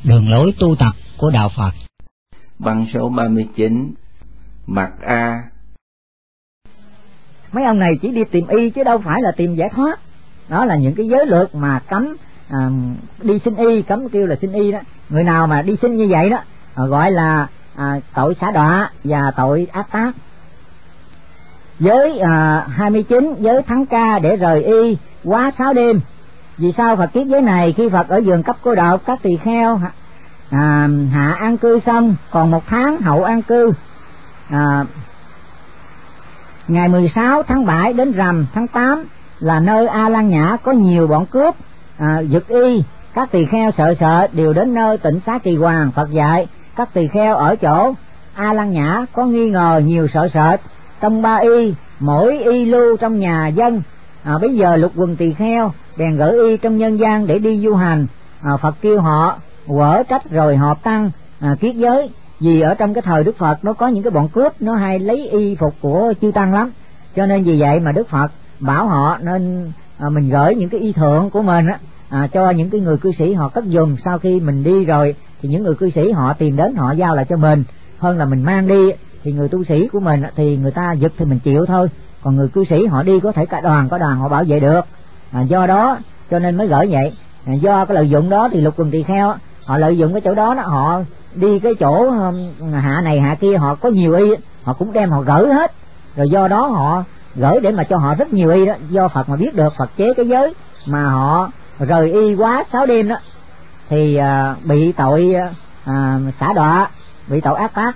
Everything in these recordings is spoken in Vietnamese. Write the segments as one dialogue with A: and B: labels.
A: Đường lối tu tập của Đạo Phật.
B: Băng số 39. Mặt A.
C: Mấy ông này chỉ đi tìm y chứ đâu phải là tìm giải thoát. Đó là những cái giới luật mà cấm đi xin y, cấm kêu là xin y đó. Người nào mà đi xin như vậy đó gọi là tội xả đọa và tội ác tác. Giới 29, giới thắng ca để rời y quá 6 đêm. Vì sao Phật kiết giới này? Khi Phật ở vườn cấp cô độc, các tỳ kheo hạ an cư xong còn 1 tháng hậu an cư. Ngày 16 tháng 7 đến rằm tháng 8 là nơi A Lan Nhã có nhiều bọn cướp giật y. Các tỳ kheo sợ đều đến nơi Tịnh Xá Kỳ Hoàng. Phật dạy các tỳ kheo ở chỗ A Lan Nhã có nghi ngờ nhiều sợ trong 3 y, mỗi y lưu trong nhà dân. Bây giờ lục quần tỳ kheo bèn gửi y trong nhân gian để đi du hành. Phật kêu họ quở trách rồi họp tăng kiết giới. Vì ở trong cái thời Đức Phật nó có những cái bọn cướp nó hay lấy y phục của chư tăng lắm, cho nên vì vậy mà Đức Phật bảo họ nên mình gửi những cái y thượng của mình cho những cái người cư sĩ họ cất dùng. Sau khi mình đi rồi thì những người cư sĩ họ tìm đến họ giao lại cho mình, hơn là mình mang đi. Thì người tu sĩ của mình thì người ta giật thì mình chịu thôi, còn người cư sĩ họ đi có thể cả đoàn họ bảo vệ được. Do đó cho nên mới gửi vậy. Do cái lợi dụng đó thì lục quần tỳ kheo họ lợi dụng cái chỗ đó họ đi cái chỗ hạ này hạ kia, họ có nhiều y họ cũng đem họ gửi hết. Rồi do đó họ gửi để mà cho họ rất nhiều y đó. Do Phật mà biết được, Phật chế cái giới mà họ rời y quá 6 đêm đó thì bị tội xả đọa, bị tội ác tác.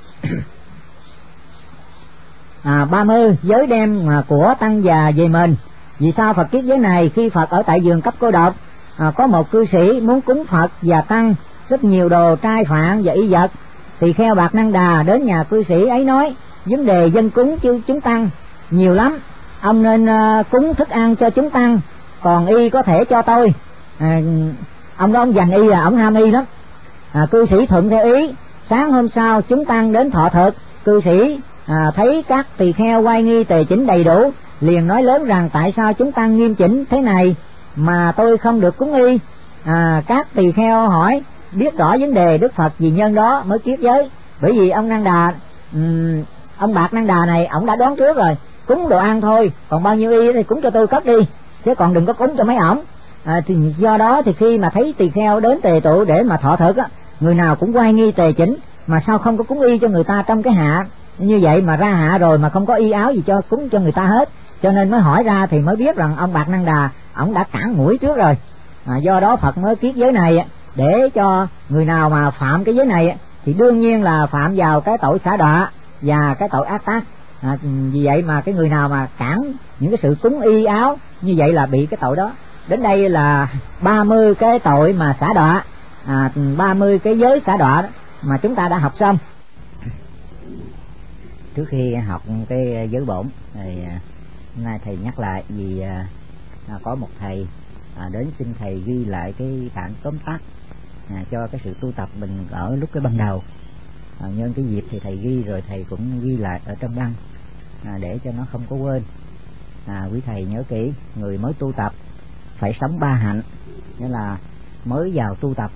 C: 30, giới đem của tăng già về mình. Vì sao Phật kiết giới này? Khi Phật ở tại vườn cấp cô độc, có một cư sĩ muốn cúng Phật và tăng rất nhiều đồ trai phạn và y vật. Tỳ kheo Bạc Năng Đà đến nhà cư sĩ ấy nói: vấn đề dân cúng chúng tăng nhiều lắm, ông nên cúng thức ăn cho chúng tăng, còn y có thể cho tôi. Ông đó ông dành y ông ham y lắm. Cư sĩ thuận theo ý. Sáng hôm sau chúng tăng đến thọ thực. Cư sĩ thấy các tỳ kheo oai nghi tề chỉnh đầy đủ, liền nói lớn rằng tại sao chúng tăng nghiêm chỉnh thế này mà tôi không được cúng y. Các tỳ kheo hỏi biết rõ vấn đề. Đức Phật vì nhân đó mới kiết giới. Bởi vì ông Năng Đà, ông Bạc Năng Đà này ông đã đoán trước rồi, cúng đồ ăn thôi, còn bao nhiêu y thì cúng cho tôi cất đi, chứ còn đừng có cúng cho mấy ổng. Thì do đó thì khi mà thấy tỳ kheo đến tề tụ để mà thọ thực người nào cũng oai nghi tề chỉnh, mà sao không có cúng y cho người ta trong cái hạ như vậy mà ra hạ rồi mà không có y áo gì cho cúng cho người ta hết. Cho nên mới hỏi ra thì mới biết rằng ông Bạc Năng Đà ổng đã cản mũi trước rồi. Do đó Phật mới kiết giới này để cho người nào mà phạm cái giới này thì đương nhiên là phạm vào cái tội xả đọa và cái tội ác tác. Vì vậy mà cái người nào mà cản những cái sự cúng y áo như vậy là bị cái tội đó. Đến đây là 30 cái tội mà xả đọa, 30 cái giới xả đọa đó mà chúng ta đã học xong. Trước khi học cái giới bổn thì hôm nay thầy nhắc lại vì có một thầy đến xin thầy ghi lại cái bản tóm tắt cho cái sự tu tập mình ở lúc cái ban đầu. Nhân cái dịp thì thầy ghi rồi thầy cũng ghi lại ở trong băng để cho nó không có quên. Quý thầy nhớ kỹ, người mới tu tập phải sống 3 hạnh, nghĩa là mới vào tu tập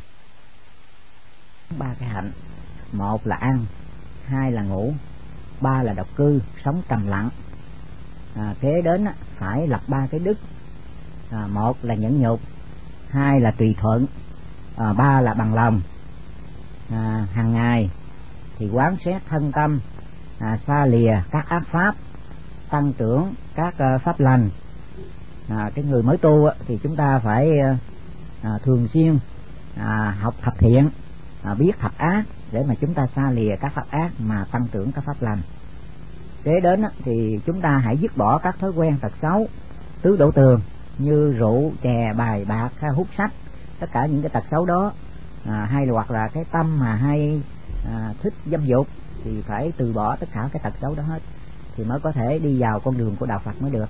C: 3 cái hạnh. 1 là ăn, 2 là ngủ, 3 là độc cư, sống trầm lặng. Kế đến phải lập 3 cái đức. 1 là nhẫn nhục, 2 là tùy thuận, 3 là bằng lòng. Hàng ngày thì quán xét thân tâm, xa lìa các ác pháp, tăng trưởng các pháp lành. Cái người mới tu thì chúng ta phải thường xuyên học thập thiện, biết thập ác để mà chúng ta xa lìa các pháp ác mà tăng trưởng các pháp lành. Kế đến thì chúng ta hãy dứt bỏ các thói quen tật xấu tứ đổ tường như rượu, chè, bài bạc, hút sách, tất cả những cái tật xấu đó, hay là hoặc là cái tâm mà hay thích dâm dục thì phải từ bỏ tất cả cái tật xấu đó hết thì mới có thể đi vào con đường của đạo Phật mới được.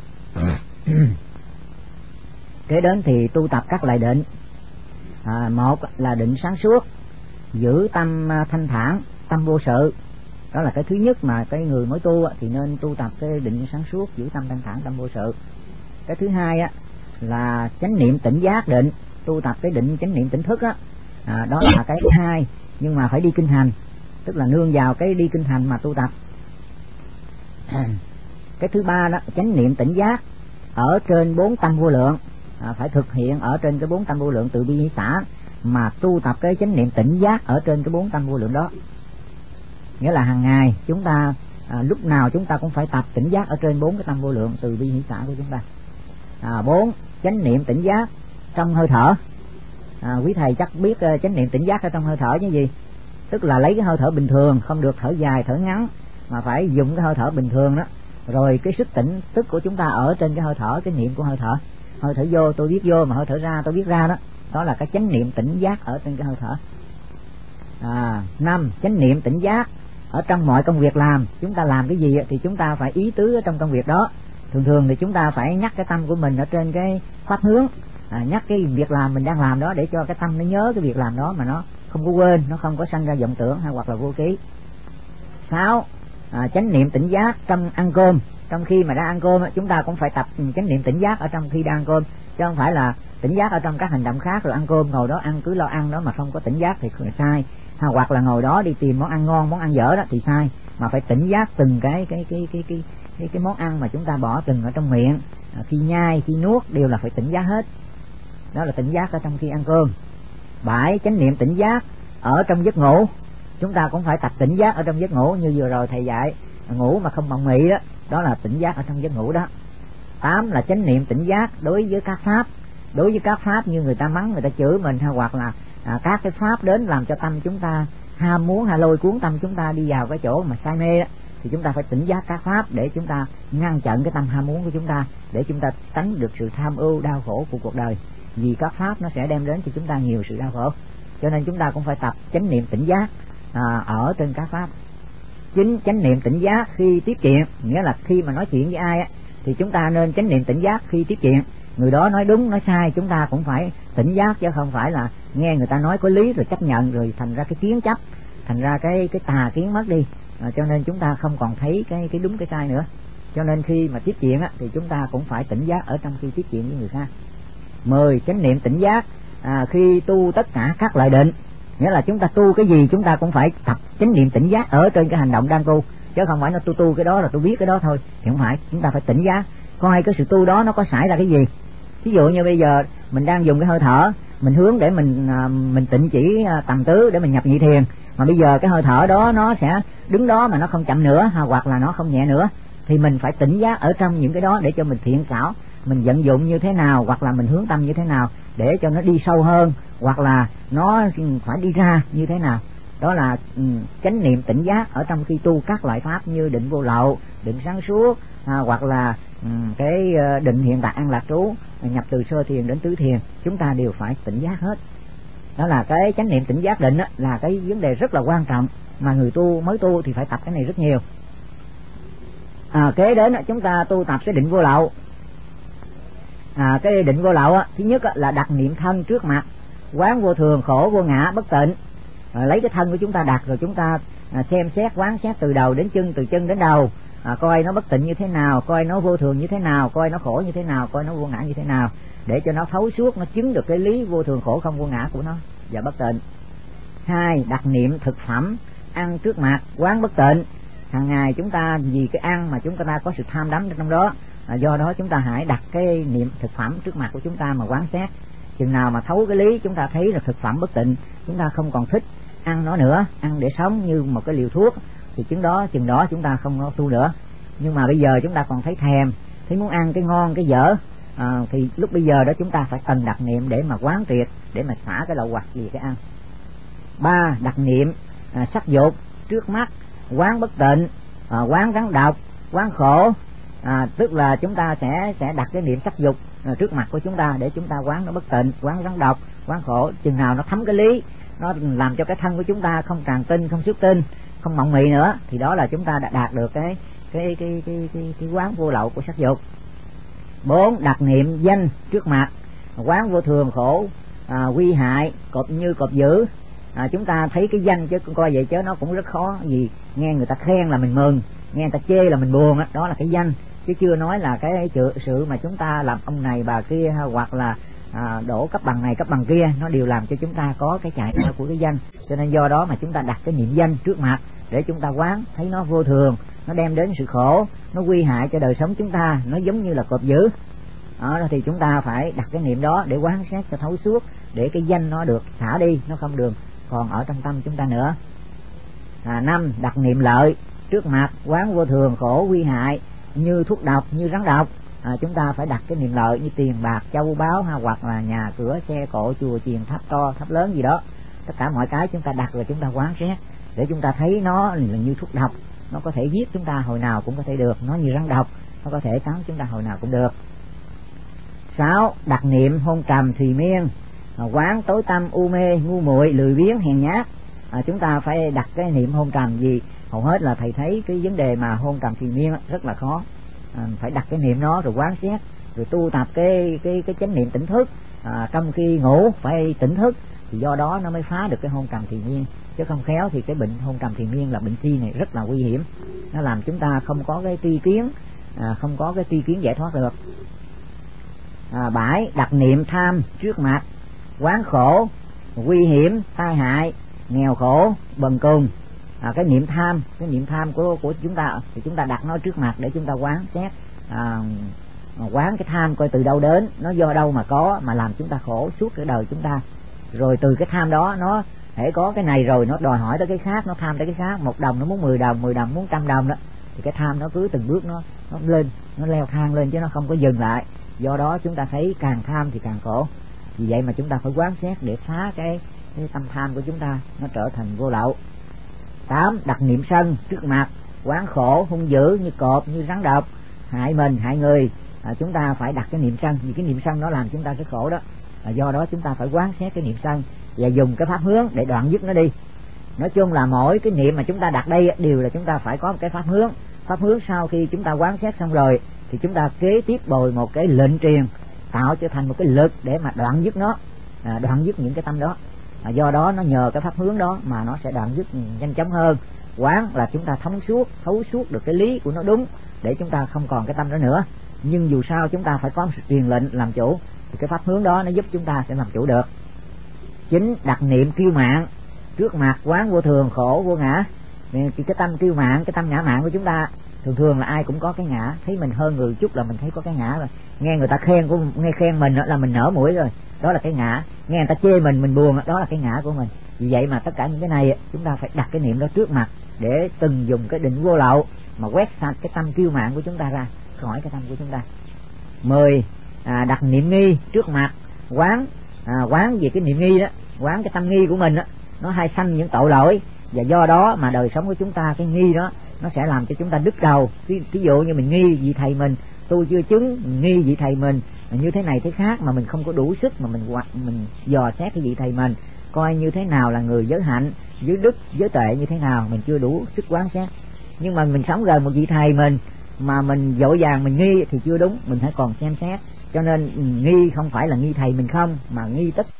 C: Kế đến thì tu tập các loại định. 1 là định sáng suốt, giữ tâm thanh thản, tâm vô sự. Đó là cái thứ nhất mà cái người mới tu thì nên tu tập cái định sáng suốt, giữ tâm thanh thản, tâm vô sự. Cái thứ hai là chánh niệm tỉnh giác định, tu tập cái định chánh niệm tỉnh thức Đó là cái thứ hai, nhưng mà phải đi kinh hành, tức là nương vào cái đi kinh hành mà tu tập. Cái thứ ba đó, chánh niệm tỉnh giác ở trên 4 tâm vô lượng, phải thực hiện ở trên cái 4 tâm vô lượng từ bi hỷ xã mà tu tập cái chánh niệm tỉnh giác ở trên cái 4 tâm vô lượng đó. Nghĩa là hàng ngày chúng ta lúc nào chúng ta cũng phải tập tỉnh giác ở trên 4 cái tâm vô lượng từ bi hỷ xã của chúng ta. 4. Chánh niệm tỉnh giác trong hơi thở. Quý thầy chắc biết chánh niệm tỉnh giác ở trong hơi thở như gì, tức là lấy cái hơi thở bình thường, không được thở dài thở ngắn, mà phải dùng cái hơi thở bình thường đó. Rồi cái sức tỉnh tức của chúng ta ở trên cái hơi thở, cái niệm của hơi thở. Hơi thở vô tôi biết vô, mà hơi thở ra tôi biết ra đó. Đó là cái chánh niệm tỉnh giác ở trên cái hơi thở. 5. Chánh niệm tỉnh giác ở trong mọi công việc làm. Chúng ta làm cái gì thì chúng ta phải ý tứ ở trong công việc đó. Thường thì chúng ta phải nhắc cái tâm của mình ở trên cái pháp hướng, nhắc cái việc làm mình đang làm đó để cho cái tâm nó nhớ cái việc làm đó mà nó không có quên, nó không có sanh ra vọng tưởng hay hoặc là vô ký. 6. Chánh niệm tỉnh giác trong ăn cơm. Trong khi mà đang ăn cơm chúng ta cũng phải tập chánh niệm tỉnh giác ở trong khi đang ăn cơm, chứ không phải là tỉnh giác ở trong các hành động khác rồi ăn cơm ngồi đó ăn cứ lo ăn đó mà không có tỉnh giác thì sai. Hoặc là ngồi đó đi tìm món ăn ngon món ăn dở đó thì sai, mà phải tỉnh giác từng cái món ăn mà chúng ta bỏ từng ở trong miệng, khi nhai khi nuốt đều là phải tỉnh giác hết. Đó là tỉnh giác ở trong khi ăn cơm. 7. Chánh niệm tỉnh giác ở trong giấc ngủ. Chúng ta cũng phải tập tỉnh giác ở trong giấc ngủ như vừa rồi thầy dạy, ngủ mà không mộng mị đó, đó là tỉnh giác ở trong giấc ngủ đó. 8 là chánh niệm tỉnh giác đối với các pháp. Đối với các pháp như người ta mắng, người ta chửi mình, hay hoặc là các cái pháp đến làm cho tâm chúng ta ham muốn hay lôi cuốn tâm chúng ta đi vào cái chỗ mà say mê đó, thì chúng ta phải tỉnh giác các pháp để chúng ta ngăn chặn cái tâm ham muốn của chúng ta, để chúng ta tránh được sự tham ưu đau khổ của cuộc đời, vì các pháp nó sẽ đem đến cho chúng ta nhiều sự đau khổ. Cho nên chúng ta cũng phải tập chánh niệm tỉnh giác ở trên các pháp. 9. Chánh niệm tỉnh giác khi tiếp chuyện, nghĩa là khi mà nói chuyện với ai thì chúng ta nên chánh niệm tỉnh giác khi tiếp chuyện. Người đó nói đúng nói sai chúng ta cũng phải tỉnh giác, chứ không phải là nghe người ta nói có lý rồi chấp nhận rồi thành ra cái kiến chấp, thành ra cái tà kiến mất đi. Cho nên chúng ta không còn thấy cái đúng cái sai nữa. Cho nên khi mà tiếp chuyện thì chúng ta cũng phải tỉnh giác ở trong khi tiếp chuyện với người khác. 10. Chánh niệm tỉnh giác khi tu tất cả các lợi định, nghĩa là chúng ta tu cái gì chúng ta cũng phải tập chánh niệm tỉnh giác ở trên cái hành động đang tu, chứ không phải nó tu cái đó là tôi biết cái đó thôi, thì không phải. Chúng ta phải tỉnh giác coi cái sự tu đó nó có xảy ra cái gì. Ví dụ như bây giờ mình đang dùng cái hơi thở, mình hướng để mình tịnh chỉ tầm tứ để mình nhập nhị thiền, mà bây giờ cái hơi thở đó nó sẽ đứng đó mà nó không chậm nữa, hoặc là nó không nhẹ nữa, thì mình phải tỉnh giác ở trong những cái đó để cho mình thiện xảo, mình vận dụng như thế nào, hoặc là mình hướng tâm như thế nào để cho nó đi sâu hơn, hoặc là nó phải đi ra như thế nào. Đó là chánh niệm tỉnh giác ở trong khi tu các loại pháp như định vô lậu, định sáng suốt, hoặc là cái định hiện tại an lạc trú, nhập từ sơ thiền đến tứ thiền, chúng ta đều phải tỉnh giác hết. Đó là cái chánh niệm tỉnh giác định là cái vấn đề rất là quan trọng, mà người tu mới tu thì phải tập cái này rất nhiều. Kế đến chúng ta tu tập cái định vô lậu. Cái định vô lậu thứ nhất là đặt niệm thân trước mặt, quán vô thường khổ vô ngã bất tịnh. Lấy cái thân của chúng ta đặt rồi chúng ta xem xét quán xét từ đầu đến chân, từ chân đến đầu, coi nó bất tịnh như thế nào, coi nó vô thường như thế nào, coi nó khổ như thế nào, coi nó vô ngã như thế nào, để cho nó thấu suốt, nó chứng được cái lý vô thường khổ không vô ngã của nó và bất tịnh. 2. Đặt niệm thực phẩm ăn trước mặt, quán bất tịnh. Hàng ngày chúng ta vì cái ăn mà chúng ta có sự tham đắm trong đó, do đó chúng ta hãy đặt cái niệm thực phẩm trước mặt của chúng ta mà quán xét. Chừng nào mà thấu cái lý, chúng ta thấy là thực phẩm bất tịnh, chúng ta không còn thích ăn nó nữa, ăn để sống như một cái liều thuốc, thì chừng đó chúng ta không tu nữa. Nhưng mà bây giờ chúng ta còn thấy thèm, thấy muốn ăn cái ngon cái dở, thì lúc bây giờ đó chúng ta phải cần đặt niệm để mà quán triệt, để mà xả cái lậu hoặc gì cái ăn. 3. Đặt niệm sắc dục trước mắt, quán bất tịnh, quán rắn độc, quán khổ. Tức là chúng ta sẽ đặt cái niệm sắc dục trước mặt của chúng ta để chúng ta quán nó bất tịnh, quán rắn độc, quán khổ. Chừng nào nó thấm cái lý, nó làm cho cái thân của chúng ta không tràn tinh, không xuất tinh, không mộng mị nữa, thì đó là chúng ta đã đạt được cái quán vô lậu của sắc dục. 4. Đặt niệm danh trước mặt, quán vô thường khổ, quy hại, cọp như cọp dữ. Chúng ta thấy cái danh chứ coi vậy chứ nó cũng rất khó, vì nghe người ta khen là mình mừng, nghe người ta chê là mình buồn, đó là cái danh, chứ chưa nói là cái sự mà chúng ta làm ông này bà kia, hoặc là đổ cấp bằng này cấp bằng kia, nó đều làm cho chúng ta có cái chạy của cái danh. Cho nên do đó mà chúng ta đặt cái niệm danh trước mặt để chúng ta quán thấy nó vô thường, nó đem đến sự khổ, nó nguy hại cho đời sống chúng ta, nó giống như là cọp dữ. Thì chúng ta phải đặt cái niệm đó để quán sát cho thấu suốt, để cái danh nó được xả đi, nó không được còn ở trong tâm chúng ta nữa. 5. Đặt niệm lợi trước mặt, quán vô thường, khổ, nguy hại như thuốc độc, như rắn độc. Chúng ta phải đặt cái niệm lợi như tiền bạc, châu báu, hoặc là nhà cửa, xe cộ, chùa chiền, tháp to, tháp lớn gì đó. Tất cả mọi cái chúng ta đặt rồi chúng ta quán xét để chúng ta thấy nó là như thuốc độc, nó có thể giết chúng ta hồi nào cũng có thể được, nó như rắn độc, nó có thể cắn chúng ta hồi nào cũng được. 6. Đặt niệm hôn trầm thùy miên, quán tối tâm, u mê, ngu muội, lười biếng, hèn nhát. Chúng ta phải đặt cái niệm hôn trầm gì, hầu hết là thầy thấy cái vấn đề mà hôn trầm thùy miên rất là khó. Phải đặt cái niệm nó rồi quán xét, rồi tu tập cái chánh niệm tỉnh thức. Trong khi ngủ phải tỉnh thức, thì do đó nó mới phá được cái hôn trầm thùy miên. Chứ không khéo thì cái bệnh hôn trầm thùy miên là bệnh si này rất là nguy hiểm, nó làm chúng ta không có cái tri kiến, không có cái tri kiến giải thoát được. 7. Đặt niệm tham trước mặt, quán khổ, nguy hiểm, tai hại, nghèo khổ, bần cùng. Cái niệm tham của chúng ta thì chúng ta đặt nó trước mặt để chúng ta quán xét, quán cái tham coi từ đâu đến, nó do đâu mà có, mà làm chúng ta khổ suốt cái đời chúng ta. Rồi từ cái tham đó, nó hễ có cái này rồi nó đòi hỏi tới cái khác, nó tham tới cái khác, 1 đồng nó muốn 10 đồng, 10 đồng muốn 100 đồng đó, thì cái tham nó cứ từng bước nó lên, nó leo thang lên chứ nó không có dừng lại. Do đó chúng ta thấy càng tham thì càng khổ. Vì vậy mà chúng ta phải quán xét để phá cái tâm tham của chúng ta, nó trở thành vô lậu. 8. Đặt niệm sân trước mặt, quán khổ hung dữ như cọp, như rắn độc, hại mình hại người. Chúng ta phải đặt cái niệm sân, vì cái niệm sân nó làm chúng ta rất khổ đó. Do đó chúng ta phải quán xét cái niệm sân và dùng cái pháp hướng để đoạn dứt nó đi. Nói chung là mỗi cái niệm mà chúng ta đặt đây đều là chúng ta phải có một cái pháp hướng. Pháp hướng sau khi chúng ta quán xét xong rồi thì chúng ta kế tiếp bồi một cái lệnh truyền, tạo trở thành một cái lực để mà đoạn dứt nó, đoạn dứt những cái tâm đó. Do đó nó nhờ cái pháp hướng đó mà nó sẽ đoạn dứt nhanh chóng hơn. Quán là chúng ta thấu suốt được cái lý của nó đúng, để chúng ta không còn cái tâm đó nữa. Nhưng dù sao chúng ta phải có một sự truyền lệnh làm chủ, thì cái pháp hướng đó nó giúp chúng ta sẽ làm chủ được. 9. Đặt niệm kiêu mạn trước mặt, quán vô thường, khổ, vô ngã. Thì cái tâm kiêu mạn, cái tâm ngã mạn của chúng ta thường là ai cũng có cái ngã, thấy mình hơn người chút là mình thấy có cái ngã rồi. Nghe người ta nghe khen mình là mình nở mũi rồi, đó là cái ngã. Nghe người ta chê mình buồn, đó là cái ngã của mình. Vì vậy mà tất cả những cái này chúng ta phải đặt cái niệm đó trước mặt để từng dùng cái định vô lậu mà quét sạch cái tâm kiêu mạn của chúng ta ra khỏi cái tâm của chúng ta. 10. Đặt niệm nghi trước mặt, quán về cái niệm nghi đó, quán cái tâm nghi của mình đó, nó hay sanh những tội lỗi, và do đó mà đời sống của chúng ta cái nghi đó nó sẽ làm cho chúng ta đứt đầu. Ví dụ như mình nghi vị thầy mình tu chưa chứng, mình nghi vị thầy mình như thế này thế khác, mà mình không có đủ sức mà mình dò xét cái vị thầy mình coi như thế nào là người giới hạnh, giới đức, giới tuệ như thế nào, mình chưa đủ sức quán xét. Nhưng mà mình sống gần một vị thầy mình mà mình vội vàng mình nghi thì chưa đúng, mình phải còn xem xét. Cho nên nghi không phải là nghi thầy mình không, mà nghi tất.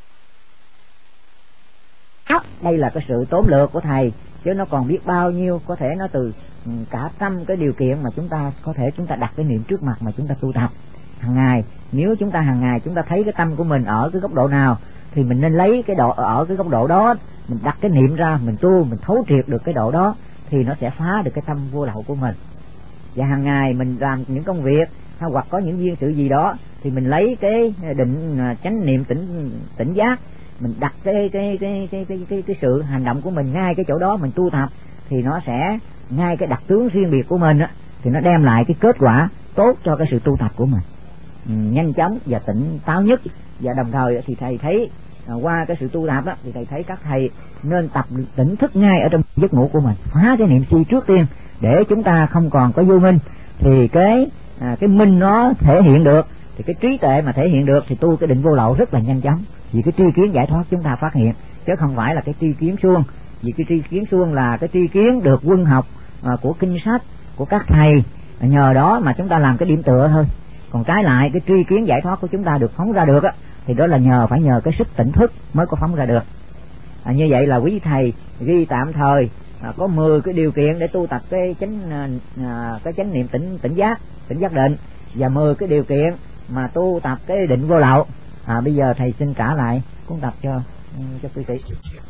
C: Đây là cái sự tốn lược của thầy, chứ nó còn biết bao nhiêu, có thể nó từ cả trăm cái điều kiện mà chúng ta đặt cái niệm trước mặt mà chúng ta tu tập hàng ngày. Nếu chúng ta hàng ngày chúng ta thấy cái tâm của mình ở cái góc độ nào thì mình nên lấy cái độ ở cái góc độ đó, mình đặt cái niệm ra, mình tu, mình thấu triệt được cái độ đó thì nó sẽ phá được cái tâm vô lậu của mình. Và hàng ngày mình làm những công việc hoặc có những duyên sự gì đó thì mình lấy cái định chánh niệm tỉnh giác, mình đặt cái sự hành động của mình ngay cái chỗ đó mình tu tập, thì nó sẽ ngay cái đặc tướng riêng biệt của mình á, thì nó đem lại cái kết quả tốt cho cái sự tu tập của mình, nhanh chóng và tỉnh táo nhất. Và đồng thời thì thầy thấy qua cái sự tu tập đó thì thầy thấy các thầy nên tập tỉnh thức ngay ở trong giấc ngủ của mình, phá cái niệm si trước tiên để chúng ta không còn có vô minh, thì cái minh nó thể hiện được, thì cái trí tuệ mà thể hiện được thì tu cái định vô lậu rất là nhanh chóng. Vì cái tri kiến giải thoát chúng ta phát hiện, chứ không phải là cái tri kiến suông. Vì cái tri kiến suông là cái tri kiến được quân học của kinh sách của các thầy, nhờ đó mà chúng ta làm cái điểm tựa thôi. Còn trái lại cái tri kiến giải thoát của chúng ta được phóng ra được á, thì đó là phải nhờ cái sức tỉnh thức mới có phóng ra được. Như vậy là quý thầy ghi tạm thời có 10 cái điều kiện để tu tập cái chánh niệm tỉnh giác định, và 10 cái điều kiện mà tu tập cái định vô lậu. Bây giờ thầy xin trả lại cuốn tập cho quý vị.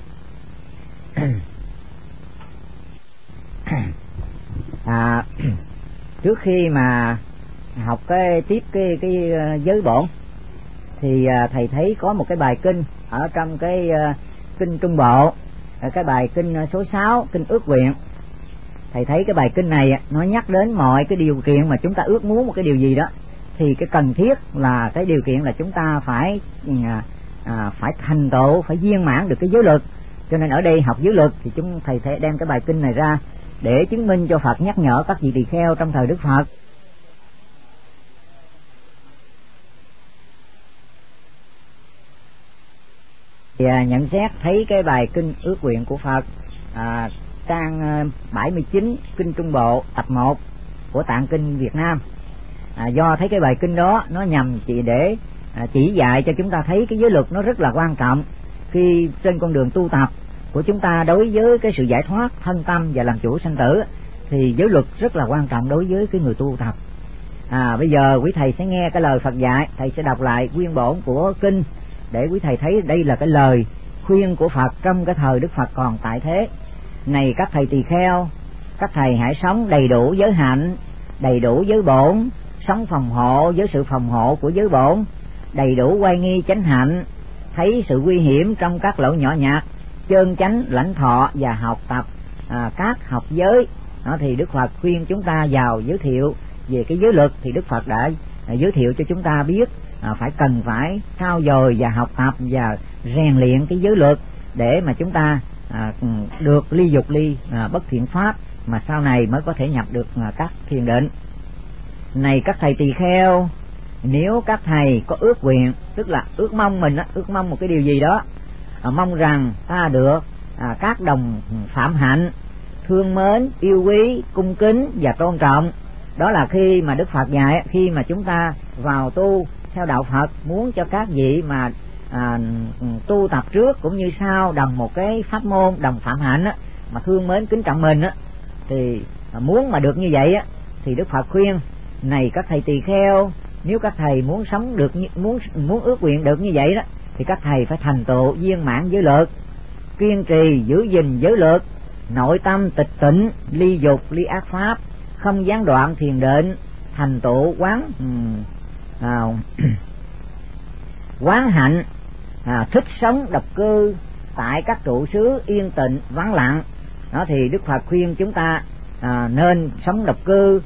C: Trước khi mà học tiếp cái giới bổn thì thầy thấy có một cái bài kinh ở trong cái kinh Trung Bộ, cái bài kinh số 6, kinh ước nguyện. Thầy thấy cái bài kinh này nó nhắc đến mọi cái điều kiện mà chúng ta ước muốn một cái điều gì đó, thì cái cần thiết là cái điều kiện là chúng ta phải thành tựu, phải viên mãn được cái giới luật. Cho nên ở đây học giới luật thì thầy sẽ đem cái bài kinh này ra để chứng minh cho Phật, nhắc nhở các vị tỳ kheo trong thời Đức Phật. Thì nhận xét thấy cái bài kinh ước nguyện của Phật, trang 79 kinh Trung Bộ tập 1 của Tạng kinh Việt Nam. Do thấy cái bài kinh đó nó nhằm để chỉ dạy cho chúng ta thấy cái giới luật nó rất là quan trọng khi trên con đường tu tập của chúng ta. Đối với cái sự giải thoát thân tâm và làm chủ sanh tử thì giới luật rất là quan trọng đối với cái người tu tập. Bây giờ quý thầy sẽ nghe cái lời Phật dạy. Thầy sẽ đọc lại nguyên bổn của kinh để quý thầy thấy đây là cái lời khuyên của Phật trong cái thời Đức Phật còn tại thế. Này các thầy tỳ kheo, các thầy hãy sống đầy đủ giới hạnh, đầy đủ giới bổn, sống phòng hộ với sự phòng hộ của giới bổn, đầy đủ oai nghi chánh hạnh, thấy sự nguy hiểm trong các lỗi nhỏ nhặt, chơn chánh lãnh thọ và học tập các học giới. Đó thì Đức Phật khuyên chúng ta vào giới thiệu về cái giới luật, thì Đức Phật đã giới thiệu cho chúng ta biết cần phải trau dồi và học tập và rèn luyện cái giới luật để mà chúng ta được ly dục ly bất thiện pháp, mà sau này mới có thể nhập được các thiền định. Này các thầy tỳ kheo, nếu các thầy có ước nguyện, tức là ước mong ước mong một cái điều gì đó, mong rằng ta được các đồng phạm hạnh thương mến, yêu quý, cung kính và tôn trọng. Đó là khi mà Đức Phật dạy, khi mà chúng ta vào tu theo đạo Phật, muốn cho các vị mà tu tập trước cũng như sau đồng một cái pháp môn, đồng phạm hạnh mà thương mến kính trọng mình thì muốn mà được như vậy thì Đức Phật khuyên: này các thầy tỳ kheo, nếu các thầy muốn sống được, muốn ước nguyện được như vậy đó, thì các thầy phải thành tựu viên mãn giới luật, kiên trì giữ gìn giới luật, nội tâm tịch tịnh, ly dục ly ác pháp, không gián đoạn thiền định, thành tựu quán hạnh, thích sống độc cư tại các trụ xứ yên tịnh vắng lặng. Đó thì Đức Phật khuyên chúng ta nên sống độc cư,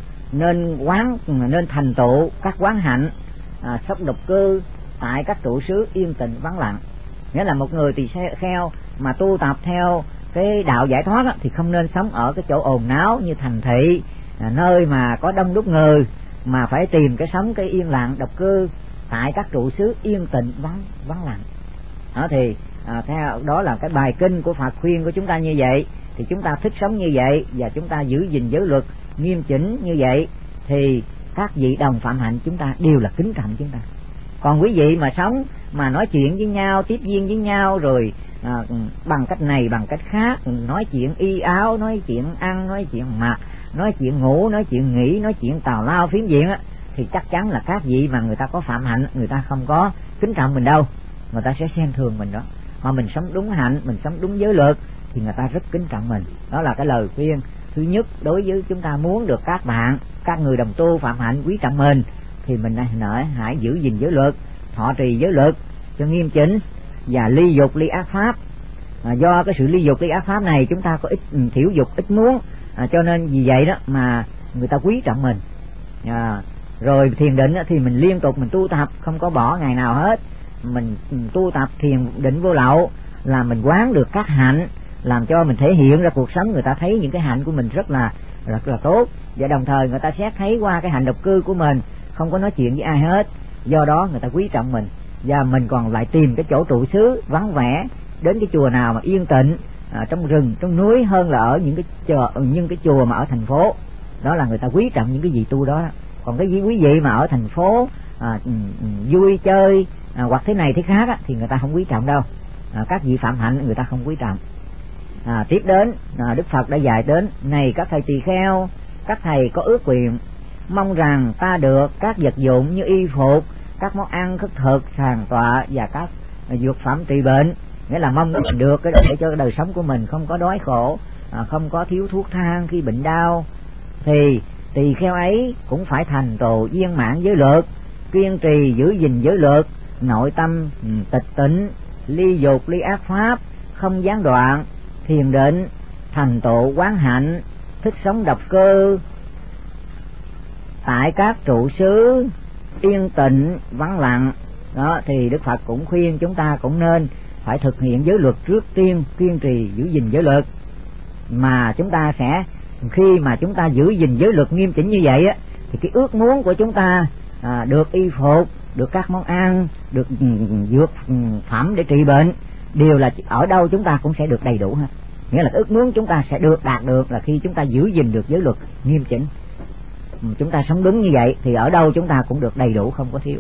C: nên thành tựu các quán hạnh, sống độc cư tại các trụ xứ yên tịnh vắng lặng. Nghĩa là một người tỳ kheo mà tu tập theo cái đạo giải thoát thì không nên sống ở cái chỗ ồn náo như thành thị, nơi mà có đông đúc người, mà phải tìm cái sống cái yên lặng độc cư tại các trụ xứ yên tịnh vắng lặng. Đó thì theo đó là cái bài kinh của Phật khuyên của chúng ta như vậy, thì chúng ta thích sống như vậy và chúng ta giữ gìn giới luật nghiêm chỉnh như vậy thì các vị đồng phạm hạnh chúng ta đều là kính trọng chúng ta. Còn quý vị mà sống mà nói chuyện với nhau, tiếp viên với nhau rồi bằng cách này bằng cách khác, nói chuyện y áo, nói chuyện ăn, nói chuyện mặc, nói chuyện ngủ, nói chuyện nghỉ, nói chuyện tào lao phiếm diện thì chắc chắn là các vị mà người ta có phạm hạnh, người ta không có kính trọng mình đâu, người ta sẽ xem thường mình đó. Mà mình sống đúng hạnh, mình sống đúng giới luật thì người ta rất kính trọng mình. Đó là cái lời khuyên thứ nhất đối với chúng ta muốn được các bạn, các người đồng tu phạm hạnh quý trọng mình, thì mình hãy giữ gìn giới luật, thọ trì giới luật cho nghiêm chỉnh và ly dục ly ác pháp. Do cái sự ly dục ly ác pháp này chúng ta có thiểu dục ít muốn, cho nên vì vậy đó mà người ta quý trọng mình. Rồi thiền định thì mình liên tục mình tu tập, không có bỏ ngày nào hết. Mình tu tập thiền định vô lậu là mình quán được các hạnh, làm cho mình thể hiện ra cuộc sống, người ta thấy những cái hạnh của mình rất là tốt, và đồng thời người ta xét thấy qua cái hạnh độc cư của mình, không có nói chuyện với ai hết, do đó người ta quý trọng mình. Và mình còn lại tìm cái chỗ trụ xứ vắng vẻ, đến cái chùa nào mà yên tịnh, trong rừng trong núi, hơn là ở những cái chùa mà ở thành phố. Đó là người ta quý trọng những cái gì tu đó. Còn cái quý vị mà ở thành phố vui chơi hoặc thế này thế khác thì người ta không quý trọng đâu. Các vị phạm hạnh người ta không quý trọng. Tiếp đến Đức Phật đã dạy đến: này các thầy tỳ kheo, các thầy có ước nguyện mong rằng ta được các vật dụng như y phục, các món ăn khất thực sàng tọa và các dược phẩm trị bệnh, nghĩa là mong mình được cái để cho đời sống của mình không có đói khổ, không có thiếu thuốc thang khi bệnh đau. Thì tỳ kheo ấy cũng phải thành tựu viên mãn giới luật, kiên trì giữ gìn giới luật, nội tâm tịch tịnh, ly dục ly ác pháp, không gián đoạn, thiền định, thành tựu quán hạnh, thích sống độc cư tại các trụ xứ yên tịnh vắng lặng. Đó thì Đức Phật cũng khuyên chúng ta cũng nên phải thực hiện giới luật trước tiên, kiên trì giữ gìn giới luật. Mà chúng ta sẽ, khi mà chúng ta giữ gìn giới luật nghiêm chỉnh như vậy á, thì cái ước muốn của chúng ta được y phục, được các món ăn, được dược phẩm để trị bệnh, đều là ở đâu chúng ta cũng sẽ được đầy đủ hết. Nghĩa là ước muốn chúng ta sẽ được đạt được là khi chúng ta giữ gìn được giới luật nghiêm chỉnh. Chúng ta sống đúng như vậy thì ở đâu chúng ta cũng được đầy đủ, không có thiếu.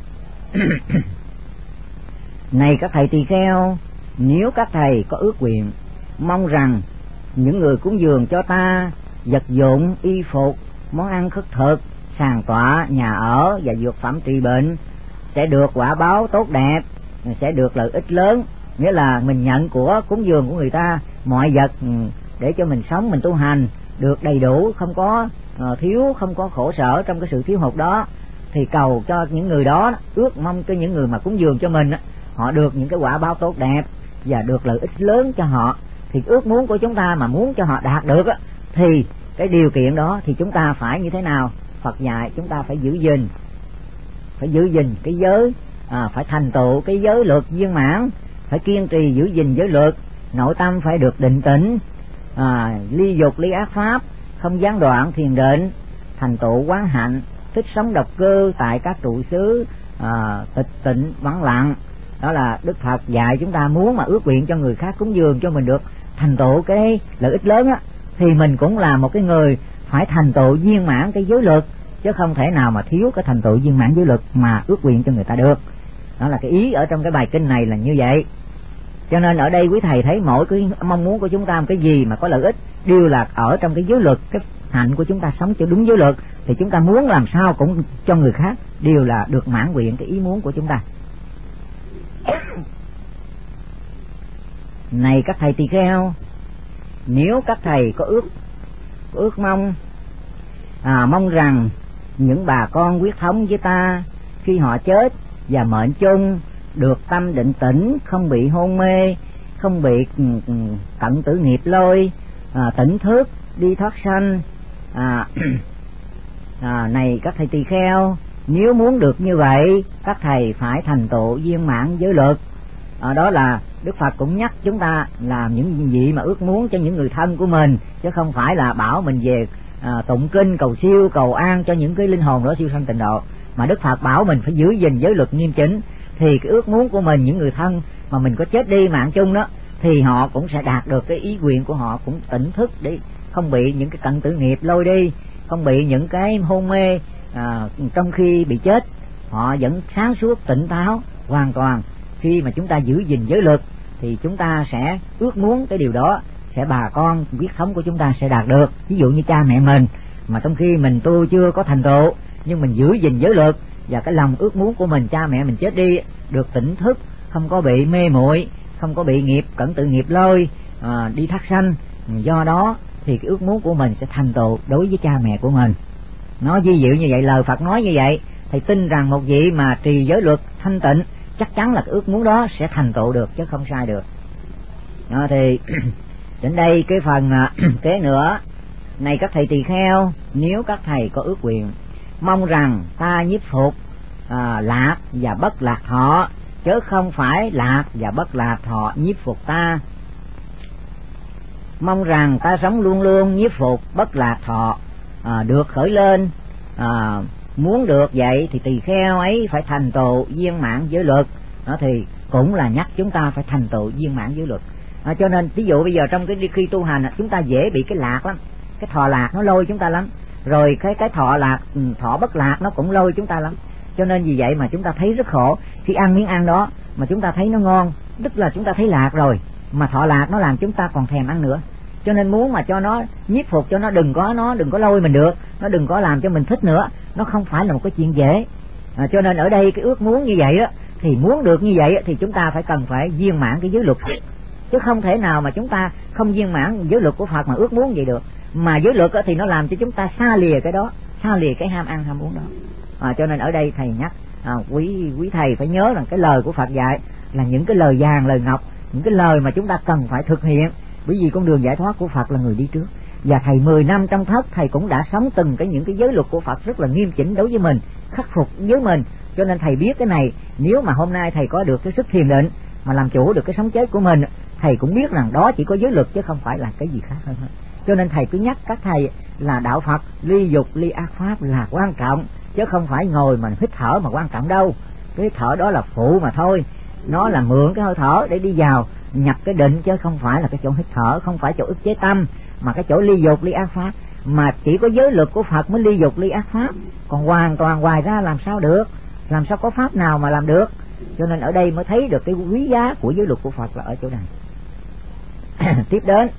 C: Này các thầy tỳ kheo, nếu các thầy có ước nguyện mong rằng những người cúng dường cho ta vật dụng, y phục, món ăn khất thực, sàng tọa, nhà ở và dược phẩm trị bệnh sẽ được quả báo tốt đẹp, sẽ được lợi ích lớn. Nghĩa là mình nhận của cúng dường của người ta mọi vật để cho mình sống, mình tu hành được đầy đủ, không có thiếu, không có khổ sở trong cái sự thiếu hụt đó. Thì cầu cho những người đó, ước mong cho những người mà cúng dường cho mình, họ được những cái quả báo tốt đẹp và được lợi ích lớn cho họ. Thì ước muốn của chúng ta mà muốn cho họ đạt được thì cái điều kiện đó thì chúng ta phải như thế nào? Phật dạy chúng ta phải giữ gìn cái giới, phải thành tựu cái giới luật viên mãn, phải kiên trì giữ gìn giới luật, nội tâm phải được định tĩnh, ly dục ly ác pháp, không gián đoạn thiền định, thành tựu quán hạnh, thích sống độc cư tại các trụ xứ tịch tịnh vắng lặng. Đó là Đức Phật dạy chúng ta muốn mà ước nguyện cho người khác cúng dường cho mình được thành tựu cái lợi ích lớn á, thì mình cũng là một cái người phải thành tựu viên mãn cái giới luật, chứ không thể nào mà thiếu cái thành tựu viên mãn giới luật mà ước nguyện cho người ta được. Đó là cái ý ở trong cái bài kinh này là như vậy. Cho nên ở đây quý thầy thấy mỗi cái mong muốn của chúng ta cái gì mà có lợi ích đều là ở trong cái giới luật, cái hạnh của chúng ta sống cho đúng giới luật, thì chúng ta muốn làm sao cũng cho người khác đều là được mãn nguyện cái ý muốn của chúng ta. Này các thầy tỳ kheo, nếu các thầy có ước mong mong rằng những bà con huyết thống với ta khi họ chết và mệnh chung được tâm định tĩnh, không bị hôn mê, không bị cận tử nghiệp lôi, tỉnh thức đi thoát sanh. Này các thầy tỳ kheo, nếu muốn được như vậy, các thầy phải thành tựu viên mãn giới luật. Đó là Đức Phật cũng nhắc chúng ta làm những gì mà ước muốn cho những người thân của mình, chứ không phải là bảo mình về tụng kinh cầu siêu cầu an cho những cái linh hồn đó siêu sanh tịnh độ, mà Đức Phật bảo mình phải giữ gìn giới luật nghiêm chỉnh. Thì cái ước muốn của mình, những người thân mà mình có chết đi mạng chung đó, thì họ cũng sẽ đạt được cái ý nguyện của họ, cũng tỉnh thức đi, không bị những cái cận tử nghiệp lôi đi, không bị những cái hôn mê trong khi bị chết, họ vẫn sáng suốt tỉnh táo hoàn toàn. Khi mà chúng ta giữ gìn giới luật thì chúng ta sẽ ước muốn cái điều đó, sẽ bà con huyết thống của chúng ta sẽ đạt được. Ví dụ như cha mẹ mình mà trong khi mình tu chưa có thành tựu, nhưng mình giữ gìn giới luật và cái lòng ước muốn của mình, cha mẹ mình chết đi được tỉnh thức, không có bị mê muội, không có bị nghiệp cận tự nghiệp lôi đi thác sanh. Do đó thì cái ước muốn của mình sẽ thành tựu đối với cha mẹ của mình. Nó ví dụ như vậy, lời Phật nói như vậy, thầy tin rằng một vị mà trì giới luật thanh tịnh chắc chắn là cái ước muốn đó sẽ thành tựu được, chứ không sai được. Đó thì đến đây cái phần kế nữa. Này các thầy tỳ kheo, nếu các thầy có ước nguyện mong rằng ta nhiếp phục lạc và bất lạc thọ, chứ không phải lạc và bất lạc thọ nhiếp phục ta. Mong rằng ta sống luôn luôn nhiếp phục bất lạc thọ được khởi lên, muốn được vậy thì tỳ kheo ấy phải thành tựu viên mãn giới luật. Đó thì cũng là nhắc chúng ta phải thành tựu viên mãn giới luật. Cho nên ví dụ bây giờ trong cái khi tu hành chúng ta dễ bị cái lạc lắm, cái thọ lạc nó lôi chúng ta lắm, rồi cái thọ lạc, thọ bất lạc nó cũng lôi chúng ta lắm. Cho nên vì vậy mà chúng ta thấy rất khổ khi ăn miếng ăn đó mà chúng ta thấy nó ngon, tức là chúng ta thấy lạc rồi, mà thọ lạc nó làm chúng ta còn thèm ăn nữa. Cho nên muốn mà cho nó nhiếp phục, cho nó đừng có lôi mình được, nó đừng có làm cho mình thích nữa, nó không phải là một cái chuyện dễ. Cho nên ở đây cái ước muốn như vậy á, thì muốn được như vậy á, thì chúng ta cần phải viên mãn cái giới luật, chứ không thể nào mà chúng ta không viên mãn giới luật của Phật mà ước muốn vậy được. Mà giới luật á, thì nó làm cho chúng ta xa lìa cái đó, xa lìa cái ham ăn ham uống đó. Cho nên ở đây thầy nhắc quý thầy phải nhớ rằng cái lời của Phật dạy là những cái lời vàng lời ngọc, những cái lời mà chúng ta cần phải thực hiện, bởi vì con đường giải thoát của Phật là người đi trước. Và thầy 10 năm trong thất, thầy cũng đã sống từng những cái giới luật của Phật rất là nghiêm chỉnh đối với mình, khắc phục với mình. Cho nên thầy biết cái này, nếu mà hôm nay thầy có được cái sức thiền định mà làm chủ được cái sống chết của mình, thầy cũng biết rằng đó chỉ có giới luật chứ không phải là cái gì khác hơn. Cho nên thầy cứ nhắc các thầy là đạo Phật ly dục ly ác pháp là quan trọng, chứ không phải ngồi mà hít thở mà quan trọng đâu. Cái thở đó là phụ mà thôi, nó là mượn cái hơi thở để đi vào nhập cái định, chứ không phải là cái chỗ hít thở, không phải chỗ ức chế tâm, mà cái chỗ ly dục ly ác pháp. Mà chỉ có giới luật của Phật mới ly dục ly ác pháp, còn hoàn toàn ngoài ra làm sao được, làm sao có pháp nào mà làm được. Cho nên ở đây mới thấy được cái quý giá của giới luật của Phật là ở chỗ này. Tiếp đến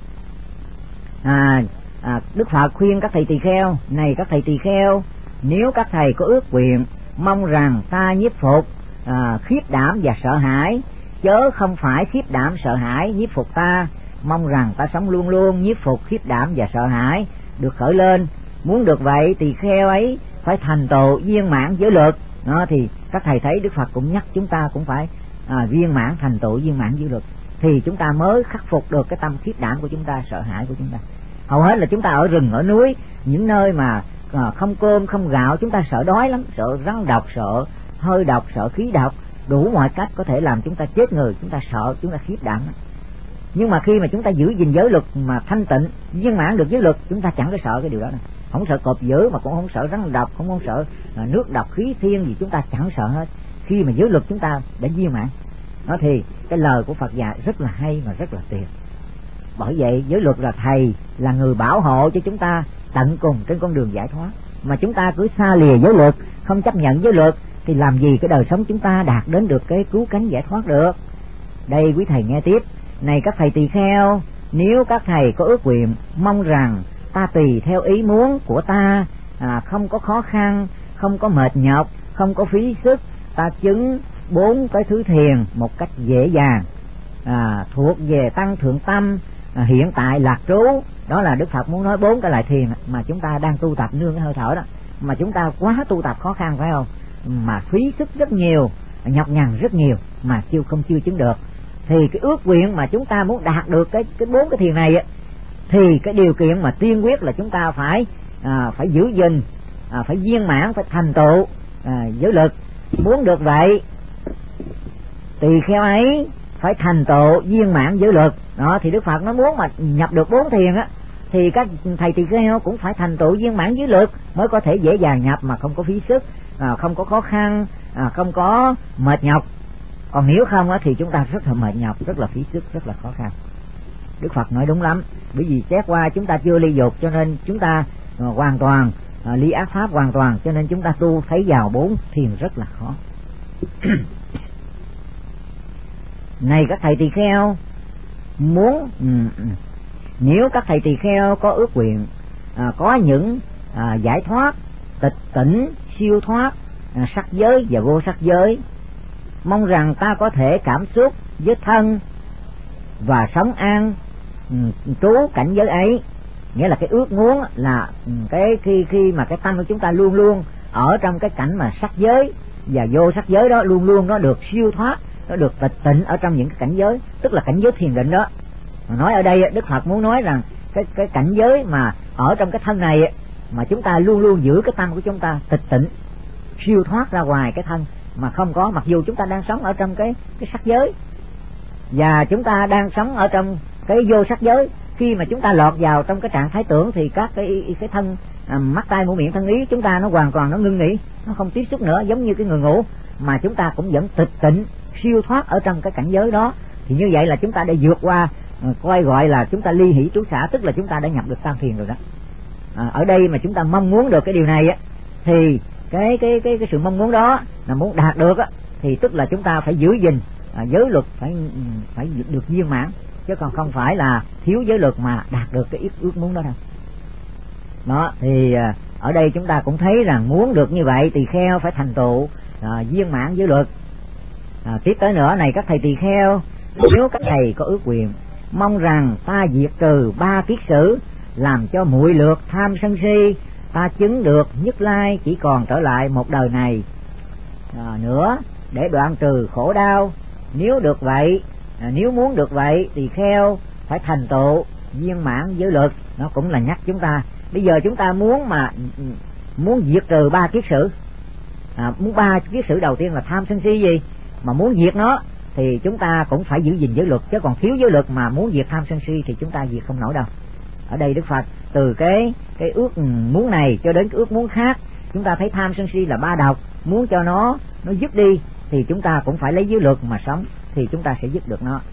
C: Đức Phật khuyên các thầy tỳ kheo: này các thầy tỳ kheo, nếu các thầy có ước nguyện mong rằng ta nhiếp phục khiếp đảm và sợ hãi, chớ không phải khiếp đảm sợ hãi nhiếp phục ta, mong rằng ta sống luôn luôn nhiếp phục khiếp đảm và sợ hãi được khởi lên. Muốn được vậy tỳ kheo ấy phải thành tựu viên mãn giới luật. Đó thì các thầy thấy Đức Phật cũng nhắc chúng ta cũng phải viên mãn, thành tựu viên mãn giới luật, thì chúng ta mới khắc phục được cái tâm khiếp đảm của chúng ta, sợ hãi của chúng ta. Hầu hết là chúng ta ở rừng ở núi, những nơi mà không cơm không gạo, chúng ta sợ đói lắm, sợ rắn độc, sợ hơi độc, sợ khí độc, đủ mọi cách có thể làm chúng ta chết người, chúng ta sợ, chúng ta khiếp đảm. Nhưng mà khi mà chúng ta giữ gìn giới luật mà thanh tịnh, viên mãn được giới luật, chúng ta chẳng có sợ cái điều đó này. Không sợ cọp dữ, mà cũng không sợ rắn độc, cũng không sợ nước độc khí thiên gì, chúng ta chẳng sợ hết. Khi mà giới luật chúng ta đã viên mãn, đó thì cái lời của Phật dạy rất là hay và rất là tuyệt. Bởi vậy giới luật là thầy, là người bảo hộ cho chúng ta tận cùng trên con đường giải thoát. Mà chúng ta cứ xa lìa giới luật, không chấp nhận giới luật, thì làm gì cái đời sống chúng ta đạt đến được cái cứu cánh giải thoát được. Đây quý thầy nghe tiếp: này các thầy tỳ kheo, nếu các thầy có ước nguyện mong rằng ta tùy theo ý muốn của ta, không có khó khăn, không có mệt nhọc, không có phí sức, ta chứng 4 cái thứ thiền một cách dễ dàng, thuộc về tăng thượng tâm, hiện tại lạc trú. Đó là Đức Phật muốn nói 4 cái loại thiền mà chúng ta đang tu tập nương cái hơi thở đó, mà chúng ta quá tu tập khó khăn phải không, mà phí sức rất nhiều, nhọc nhằn rất nhiều mà chưa chứng được. Thì cái ước nguyện mà chúng ta muốn đạt được cái 4 cái thiền này thì cái điều kiện mà tiên quyết là chúng ta phải giữ gìn, phải viên mãn, phải thành tựu giới luật. Muốn được vậy tỳ kheo ấy phải thành tựu viên mãn giới luật. Đó thì Đức Phật nó muốn mà nhập được 4 thiền thì các thầy tỳ kheo cũng phải thành tựu viên mãn giới luật mới có thể dễ dàng nhập mà không có phí sức, không có khó khăn, không có mệt nhọc. Còn nếu không thì chúng ta rất là mệt nhọc, rất là phí sức, rất là khó khăn. Đức Phật nói đúng lắm, bởi vì xét qua chúng ta chưa ly dục, cho nên chúng ta hoàn toàn ly ác pháp hoàn toàn, cho nên chúng ta tu thấy vào 4 thiền rất là khó. Này các thầy tỳ kheo, nếu các thầy tỳ kheo có ước nguyện có những giải thoát, tịch tỉnh, siêu thoát, sắc giới và vô sắc giới, mong rằng ta có thể cảm xúc với thân và sống an trú cảnh giới ấy. Nghĩa là cái ước muốn là cái khi mà cái tâm của chúng ta luôn luôn ở trong cái cảnh mà sắc giới và vô sắc giới đó, luôn luôn nó được siêu thoát, nó được tịch tịnh ở trong những cái cảnh giới, tức là cảnh giới thiền định đó. Mà nói ở đây Đức Phật muốn nói rằng cái cảnh giới mà ở trong cái thân này mà chúng ta luôn luôn giữ cái tâm của chúng ta tịch tịnh, siêu thoát ra ngoài cái thân, mà không có, mặc dù chúng ta đang sống ở trong cái sắc giới và chúng ta đang sống ở trong cái vô sắc giới, khi mà chúng ta lọt vào trong cái trạng thái tưởng thì các cái thân mắt tai mũi miệng thân ý chúng ta nó hoàn toàn nó ngưng nghỉ, nó không tiếp xúc nữa, giống như cái người ngủ, mà chúng ta cũng vẫn tịch tịnh siêu thoát ở trong cái cảnh giới đó. Thì như vậy là chúng ta đã vượt qua, coi gọi là chúng ta ly hỷ trú xả, tức là chúng ta đã nhập được tam thiền rồi đó. Ở đây mà chúng ta mong muốn được cái điều này thì cái sự mong muốn đó là muốn đạt được thì tức là chúng ta phải giữ gìn giới luật, phải được viên mãn, chứ còn không phải là thiếu giới luật mà đạt được cái ước muốn đó đâu. Đó thì Ở đây chúng ta cũng thấy rằng muốn được như vậy tỳ kheo phải thành tựu viên mãn giới luật. Tiếp tới nữa này các thầy tỳ kheo, nếu các thầy có ước quyền mong rằng ta diệt trừ 3 kiết sử làm cho muội lược tham sân si, ta chứng được Nhất Lai chỉ còn trở lại một đời này nữa để đoạn trừ khổ đau. Nếu được vậy, nếu muốn được vậy tỳ kheo phải thành tựu viên mãn giới luật. Nó cũng là nhắc chúng ta bây giờ chúng ta muốn diệt trừ 3 kiết sử, muốn 3 kiết sử đầu tiên là tham sân si gì, mà muốn diệt nó thì chúng ta cũng phải giữ gìn giới luật, chứ còn thiếu giới luật mà muốn diệt tham sân si thì chúng ta diệt không nổi đâu. Ở đây Đức Phật từ cái ước muốn này cho đến cái ước muốn khác, chúng ta thấy tham sân si là 3 độc, muốn cho nó dứt đi thì chúng ta cũng phải lấy giới luật mà sống thì chúng ta sẽ dứt được nó.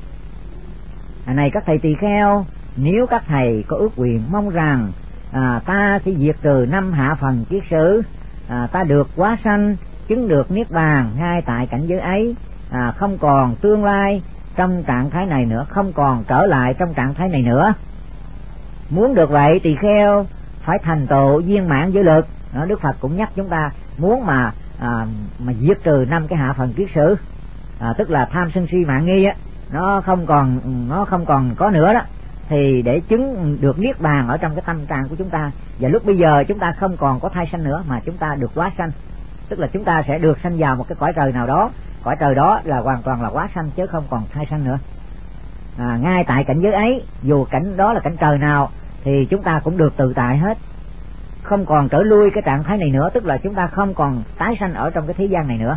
C: Này các thầy tỳ kheo, nếu các thầy có ước quyền mong rằng ta sẽ diệt trừ 5 hạ phần kiết sử, ta được hóa sanh chứng được niết bàn ngay tại cảnh giới ấy, không còn tương lai trong trạng thái này nữa, không còn trở lại trong trạng thái này nữa. Muốn được vậy tỳ kheo phải thành tựu viên mãn giới luật. Đức Phật cũng nhắc chúng ta muốn mà diệt trừ 5 cái hạ phần kiết sử, tức là tham sân si mạng nghi á, nó không còn có nữa đó, thì để chứng được niết bàn ở trong cái tâm trạng của chúng ta. Và lúc bây giờ chúng ta không còn có thai sanh nữa mà chúng ta được hóa sanh, tức là chúng ta sẽ được sanh vào một cái cõi trời nào đó. Cõi trời đó là hoàn toàn là hóa sanh chứ không còn thai sanh nữa. Ngay tại cảnh giới ấy, dù cảnh đó là cảnh trời nào thì chúng ta cũng được tự tại hết, không còn trở lui cái trạng thái này nữa, tức là chúng ta không còn tái sanh ở trong cái thế gian này nữa.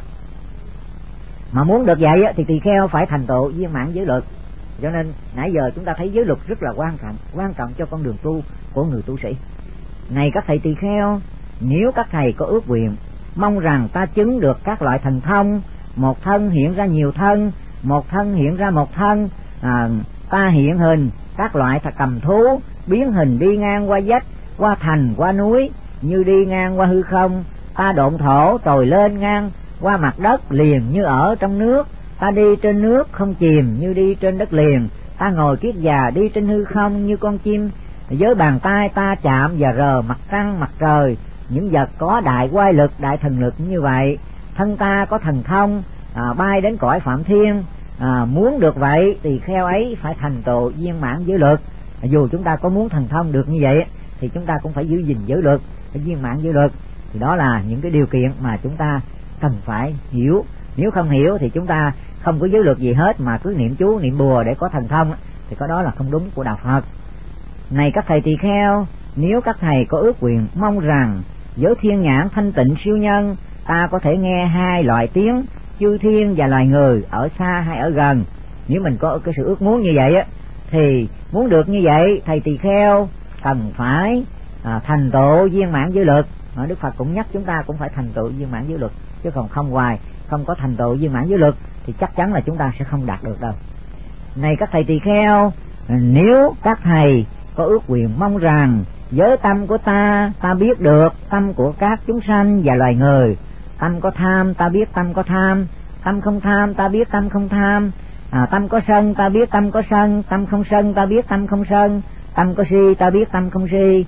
C: Mà muốn được vậy thì tỳ kheo phải thành tựu viên mãn giới luật. Cho nên nãy giờ chúng ta thấy giới luật rất là quan trọng cho con đường tu của người tu sĩ. Này các thầy tỳ kheo, nếu các thầy có ước quyền mong rằng ta chứng được các loại thần thông, một thân hiện ra nhiều thân, một thân hiện ra một thân, ta hiện hình các loại cầm thú, biến hình đi ngang qua vách, qua thành, qua núi, như đi ngang qua hư không, ta độn thổ trồi lên ngang qua mặt đất liền như ở trong nước, ta đi trên nước không chìm như đi trên đất liền, ta ngồi kiết già đi trên hư không như con chim, với bàn tay ta chạm và rờ mặt trăng mặt trời, những vật có đại oai lực đại thần lực như vậy. Thân ta có thần thông bay đến cõi phạm thiên. Muốn được vậy tỳ kheo ấy phải thành tựu viên mãn giới luật. Dù chúng ta có muốn thần thông được như vậy thì chúng ta cũng phải giữ gìn giới luật, phải viên mãn giới luật. Thì đó là những cái điều kiện mà chúng ta cần phải hiểu. Nếu không hiểu thì chúng ta không có giới luật gì hết mà cứ niệm chú niệm bùa để có thần thông thì có đó là không đúng của đạo Phật. Này các thầy tỳ kheo, nếu các thầy có ước quyền mong rằng với thiên nhãn thanh tịnh siêu nhân ta có thể nghe 2 loại tiếng chư thiên và loài người ở xa hay ở gần, nếu mình có cái sự ước muốn như vậy thì muốn được như vậy thầy tỳ kheo cần phải thành tựu viên mãn giới luật. Đức Phật cũng nhắc chúng ta cũng phải thành tựu viên mãn giới luật, chứ còn không hoài không có thành tựu viên mãn giới luật thì chắc chắn là chúng ta sẽ không đạt được đâu. Này các thầy tỳ kheo, nếu các thầy có ước quyền mong rằng với tâm của ta biết được tâm của các chúng sanh và loài người, tâm có tham ta biết tâm có tham, tâm không tham ta biết tâm không tham, tâm có sân ta biết tâm có sân, tâm không sân ta biết tâm không sân, tâm có si ta biết tâm không si,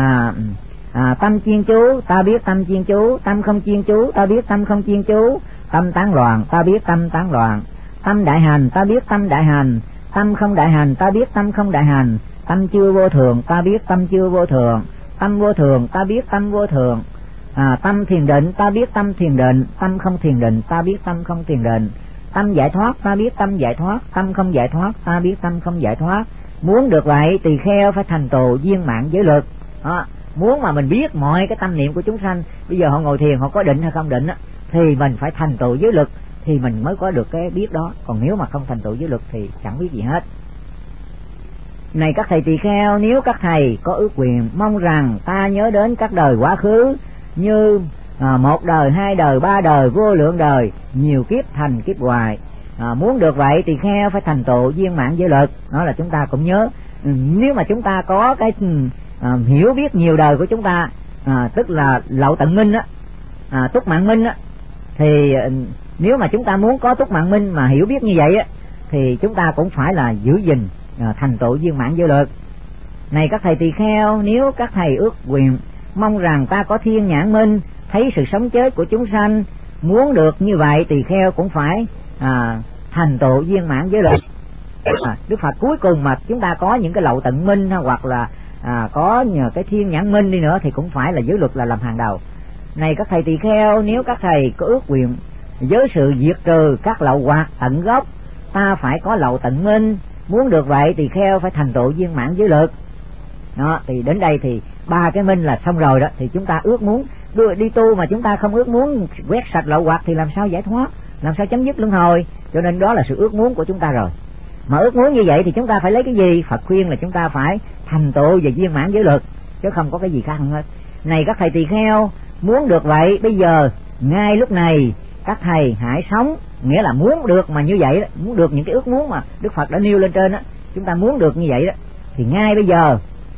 C: tâm chuyên chú ta biết tâm chuyên chú, tâm không chuyên chú ta biết tâm không chuyên chú, tâm tán loạn ta biết tâm tán loạn, tâm đại hành ta biết tâm đại hành, tâm không đại hành ta biết tâm không đại hành, tâm chưa vô thường ta biết tâm chưa vô thường, tâm vô thường ta biết tâm vô thường, tâm thiền định ta biết tâm thiền định, tâm không thiền định ta biết tâm không thiền định, tâm giải thoát ta biết tâm giải thoát, tâm không giải thoát ta biết tâm không giải thoát. Muốn được vậy tỳ kheo phải thành tựu viên mãn giới luật. Muốn mà mình biết mọi cái tâm niệm của chúng sanh, bây giờ họ ngồi thiền họ có định hay không định thì mình phải thành tựu giới luật thì mình mới có được cái biết đó, còn nếu mà không thành tựu giới luật thì chẳng biết gì hết. Này các thầy tỳ kheo, nếu các thầy có ước quyền mong rằng ta nhớ đến các đời quá khứ như 1 đời, 2 đời, 3 đời, vô lượng đời, nhiều kiếp thành kiếp hoài, muốn được vậy tỳ kheo phải thành tựu viên mãn giới luật. Đó là chúng ta cũng nhớ, nếu mà chúng ta có cái hiểu biết nhiều đời của chúng ta, tức là lậu tận minh túc mạng minh thì nếu mà chúng ta muốn có túc mạng minh mà hiểu biết như vậy thì chúng ta cũng phải là giữ gìn thành tựu viên mãn giới luật. Này các thầy tỳ kheo, nếu các thầy ước quyền mong rằng ta có thiên nhãn minh, thấy sự sống chết của chúng sanh. Muốn được như vậy tỳ kheo cũng phải thành tựu viên mãn giới luật. Đức Phật cuối cùng mà chúng ta có những cái lậu tận minh hoặc là có nhờ cái thiên nhãn minh đi nữa thì cũng phải là giới luật là làm hàng đầu. Này các thầy tỳ kheo, nếu các thầy có ước nguyện với sự diệt trừ các lậu hoặc tận gốc, ta phải có lậu tận minh. Muốn được vậy tỳ kheo phải thành tựu viên mãn giới luật. Đó, thì đến đây thì ba cái minh là xong rồi đó. Thì chúng ta ước muốn đi tu mà chúng ta không ước muốn quét sạch lậu hoặc thì làm sao giải thoát, làm sao chấm dứt luân hồi. Cho nên đó là sự ước muốn của chúng ta rồi. Mà ước muốn như vậy thì chúng ta phải lấy cái gì? Phật khuyên là chúng ta phải thành tựu về viên mãn giới luật, chứ không có cái gì khác hết. Này các thầy tỳ kheo, muốn được vậy bây giờ ngay lúc này các thầy hãy sống. Nghĩa là muốn được mà như vậy đó, muốn được những cái ước muốn mà Đức Phật đã nêu lên trên đó, chúng ta muốn được như vậy đó thì ngay bây giờ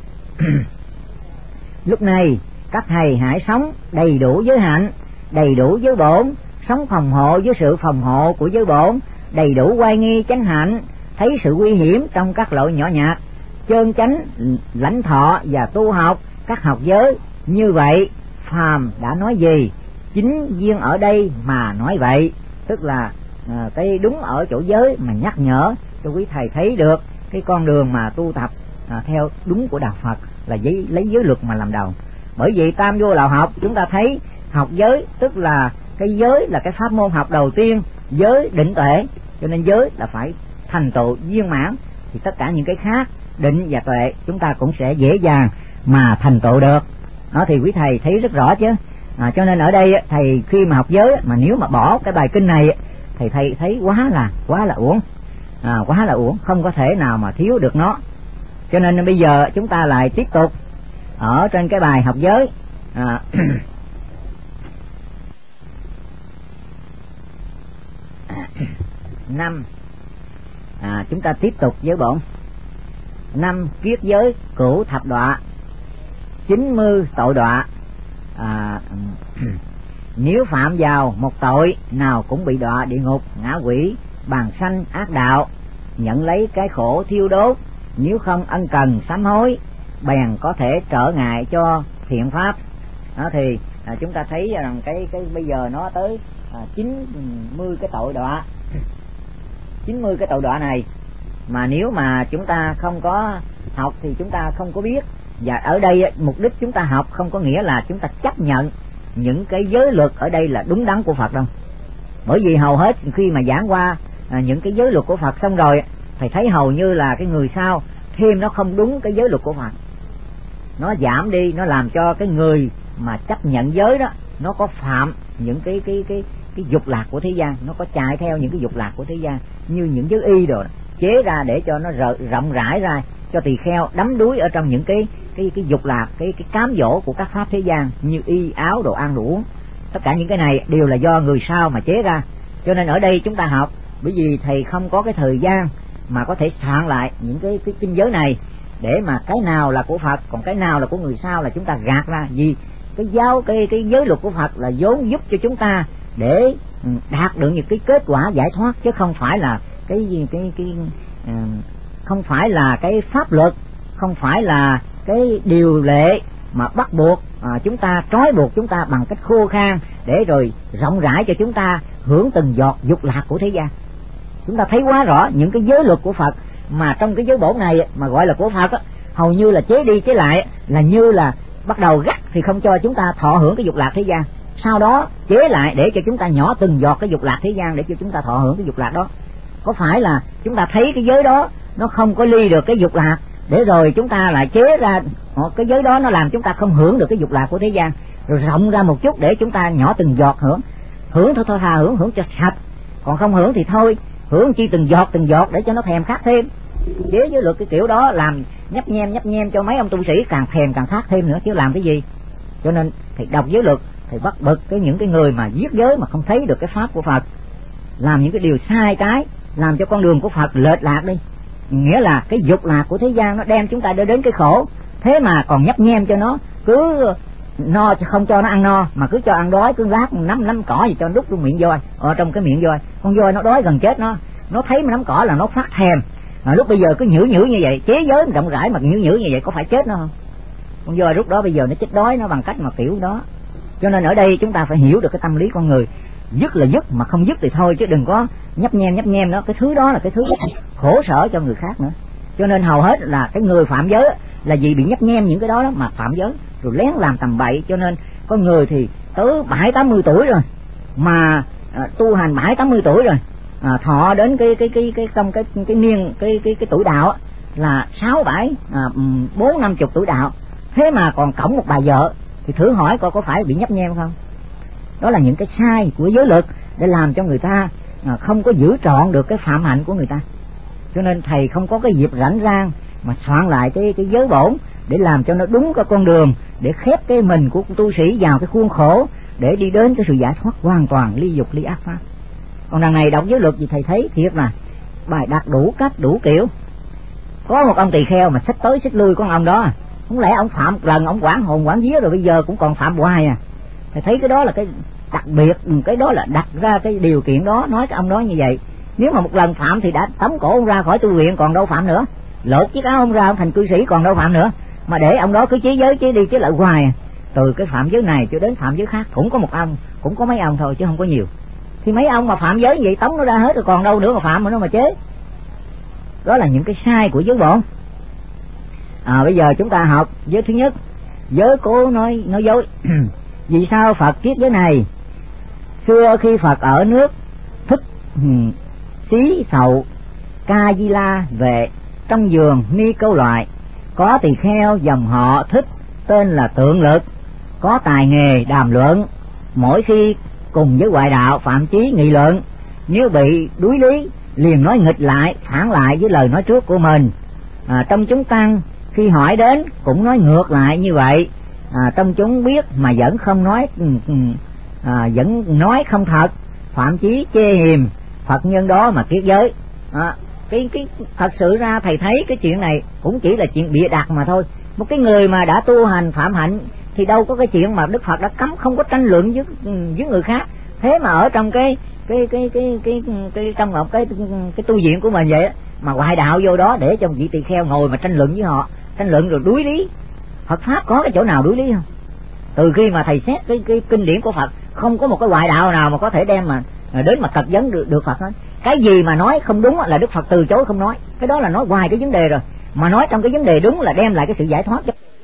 C: lúc này các thầy hãy sống đầy đủ giới hạnh, đầy đủ giới bổn, sống phòng hộ với sự phòng hộ của giới bổn, đầy đủ oai nghi chánh hạnh, thấy sự nguy hiểm trong các lỗi nhỏ nhặt, chơn chánh lãnh thọ và tu học các học giới. Như vậy phàm đã nói gì, chính duyên ở đây mà nói vậy. Tức là cái đúng ở chỗ giới mà nhắc nhở cho quý thầy thấy được cái con đường mà tu tập theo đúng của đạo Phật là lấy giới luật mà làm đầu. Bởi vì tam vô lậu học chúng ta thấy học giới, tức là cái giới là cái pháp môn học đầu tiên, giới định tuệ, cho nên giới là phải thành tựu viên mãn thì tất cả những cái khác định và tuệ chúng ta cũng sẽ dễ dàng mà thành tựu được. Đó thì quý thầy thấy rất rõ chứ. Cho nên ở đây thầy khi mà học giới mà nếu mà bỏ cái bài kinh này thì thầy thấy quá là uổng, quá là uổng, không có thể nào mà thiếu được nó. Cho nên bây giờ chúng ta lại tiếp tục ở trên cái bài học giới. Năm chúng ta tiếp tục giới bổn. 5. Kiết giới cửu thập đọa, 90 tội đọa. Nếu phạm vào một tội nào cũng bị đọa địa ngục, ngã quỷ, bàn sanh ác đạo, nhận lấy cái khổ thiêu đốt. Nếu không ân cần sám hối, bèn có thể trở ngại cho thiện pháp. Đó thì chúng ta thấy rằng cái bây giờ nó tới 90 cái tội đọa. 90 cái tội đọa này mà nếu mà chúng ta không có học thì chúng ta không có biết. Và ở đây mục đích chúng ta học không có nghĩa là chúng ta chấp nhận những cái giới luật ở đây là đúng đắn của Phật đâu. Bởi vì hầu hết khi mà giảng qua những cái giới luật của Phật xong rồi, thầy thấy hầu như là cái người sau thêm nó không đúng cái giới luật của Phật, nó giảm đi, nó làm cho cái người mà chấp nhận giới đó nó có phạm những cái dục lạc của thế gian, nó có chạy theo những cái dục lạc của thế gian, như những giới y đồ chế ra để cho nó rộng rãi ra cho tỳ kheo đắm đuối ở trong những cái dục lạc, cái cám dỗ của các pháp thế gian như y áo, đồ ăn đồ uống. Tất cả những cái này đều là do người sau mà chế ra. Cho nên ở đây chúng ta học, bởi vì thầy không có cái thời gian mà có thể soạn lại những cái kinh giới này để mà cái nào là của Phật còn cái nào là của người sau là chúng ta gạt ra. Vì cái giới luật của Phật là vốn giúp cho chúng ta để đạt được những cái kết quả giải thoát, chứ không phải là không phải là cái pháp luật, không phải là cái điều lệ mà bắt buộc chúng ta, trói buộc chúng ta bằng cách khô khan để rồi rộng rãi cho chúng ta hưởng từng giọt dục lạc của thế gian. Chúng ta thấy quá rõ những cái giới luật của Phật mà trong cái giới bổn này mà gọi là của Phật á, hầu như là chế đi chế lại, là như là bắt đầu gắt thì không cho chúng ta thọ hưởng cái dục lạc thế gian, sau đó chế lại để cho chúng ta nhỏ từng giọt cái dục lạc thế gian để cho chúng ta thọ hưởng cái dục lạc đó. Có phải là chúng ta thấy cái giới đó nó không có ly được cái dục lạc để rồi chúng ta lại chế ra cái giới đó nó làm chúng ta không hưởng được cái dục lạc của thế gian, rồi rộng ra một chút để chúng ta nhỏ từng giọt hưởng thôi thà hưởng cho sạch, còn không hưởng thì thôi, hưởng chi từng giọt để cho nó thèm khát thêm. Chế giới luật cái kiểu đó làm nhấp nhem cho mấy ông tu sĩ càng thèm càng khát thêm nữa chứ làm cái gì. Cho nên thầy đọc giới luật, thầy bắt bực những cái người mà giết giới mà không thấy được cái pháp của Phật, làm những cái điều sai trái, làm cho con đường của Phật lệch lạc đi. Nghĩa là cái dục lạc của thế gian nó đem chúng ta đến cái khổ, thế mà còn nhấp nhem cho nó, cứ no không cho nó ăn no mà cứ cho ăn đói, cứ lát nắm cỏ gì cho đút trong miệng voi, ở trong cái miệng voi. Con voi nó đói gần chết, nó thấy mà nắm cỏ là nó phát thèm. Mà lúc bây giờ cứ nhử như vậy, chế giới rộng rãi mà nhử như vậy có phải chết nó không? con voi lúc đó bây giờ nó chết đói nó bằng cách mà kiểu đó. Cho nên ở đây chúng ta phải hiểu được cái tâm lý con người, dứt là dứt, mà không dứt thì thôi, chứ đừng có nhấp nhem đó. Cái thứ đó là cái thứ khổ sở cho người khác nữa. Cho nên hầu hết là cái người phạm giới là vì bị nhấp nhem những cái đó mà phạm giới, rồi lén làm tầm bậy. Cho nên có người thì tới 70-80 tuổi rồi mà tu hành 70-80 tuổi rồi, thọ đến cái tuổi đạo là 40-50 tuổi đạo, thế mà còn cõng một bà vợ, thì thử hỏi coi có phải bị nhấp nhem không? Đó là những cái sai của giới luật để làm cho người ta không có giữ trọn được cái phạm hạnh của người ta. Cho nên thầy không có cái dịp rảnh rang mà soạn lại cái giới bổn để làm cho nó đúng cái con đường, để khép cái mình của tu sĩ vào cái khuôn khổ để đi đến cái sự giải thoát hoàn toàn ly dục ly ác pháp. Còn đằng này đọc giới luật thì thầy thấy thiệt là bài đặt đủ cách đủ kiểu. Có một ông tỳ kheo mà xích tới xích lui con ông đó, không lẽ ông phạm một lần ông quản hồn quản vía rồi bây giờ cũng còn phạm hoài à? Thầy thấy cái đó là cái đặc biệt, cái đó là đặt ra cái điều kiện đó, nói cái ông đó như vậy. Nếu mà một lần phạm thì đã tống cổ ông ra khỏi tu viện, còn đâu phạm nữa. Lột chiếc áo ông ra ông thành cư sĩ, còn đâu phạm nữa. Mà để ông đó cứ chí giới chí đi chí lại hoài, từ cái phạm giới này cho đến phạm giới khác cũng có một ông, cũng có mấy ông thôi chứ không có nhiều. Thì mấy ông mà phạm giới vậy tống nó ra hết rồi, còn đâu nữa mà phạm mà nó mà chế. Đó là những cái sai của giới bổn. Bây giờ chúng ta học giới thứ nhất, giới cố nói dối. Vì sao Phật kiết giới này? Xưa khi Phật ở nước Thích Xí Sậu Ca Di La Vệ, trong vườn Ni Câu Loại, có tỳ kheo dòng họ Thích tên là Tượng Lực, có tài nghề đàm luận. Mỗi khi cùng với ngoại đạo phạm chí nghị luận, nếu bị đuối lý liền nói nghịch lại, phản lại với lời nói trước của mình. Trong chúng tăng khi hỏi đến cũng nói ngược lại như vậy. Trong chúng biết mà vẫn không nói, vẫn nói không thật, phạm chí chê hiềm Phật nhân đó mà kiết giới. Cái thật sự ra thầy thấy cái chuyện này cũng chỉ là chuyện bịa đặt mà thôi. Một cái người mà đã tu hành phạm hạnh thì đâu có cái chuyện mà Đức Phật đã cấm không có tranh luận với người khác. Thế mà ở trong trong một cái tu viện của mình vậy mà ngoại đạo vô đó để cho một vị tỳ kheo ngồi mà tranh luận với họ, tranh luận rồi đuối lý. Phật pháp có cái chỗ nào đuối lý không? Từ khi mà thầy xét cái kinh điển của Phật, không có một cái ngoại đạo nào mà có thể đem mà đến mà cật vấn được Phật hết. Cái gì mà nói không đúng là Đức Phật từ chối không nói. Cái đó là nói hoài cái vấn đề rồi. Mà nói trong cái vấn đề đúng là đem lại cái sự giải thoát cho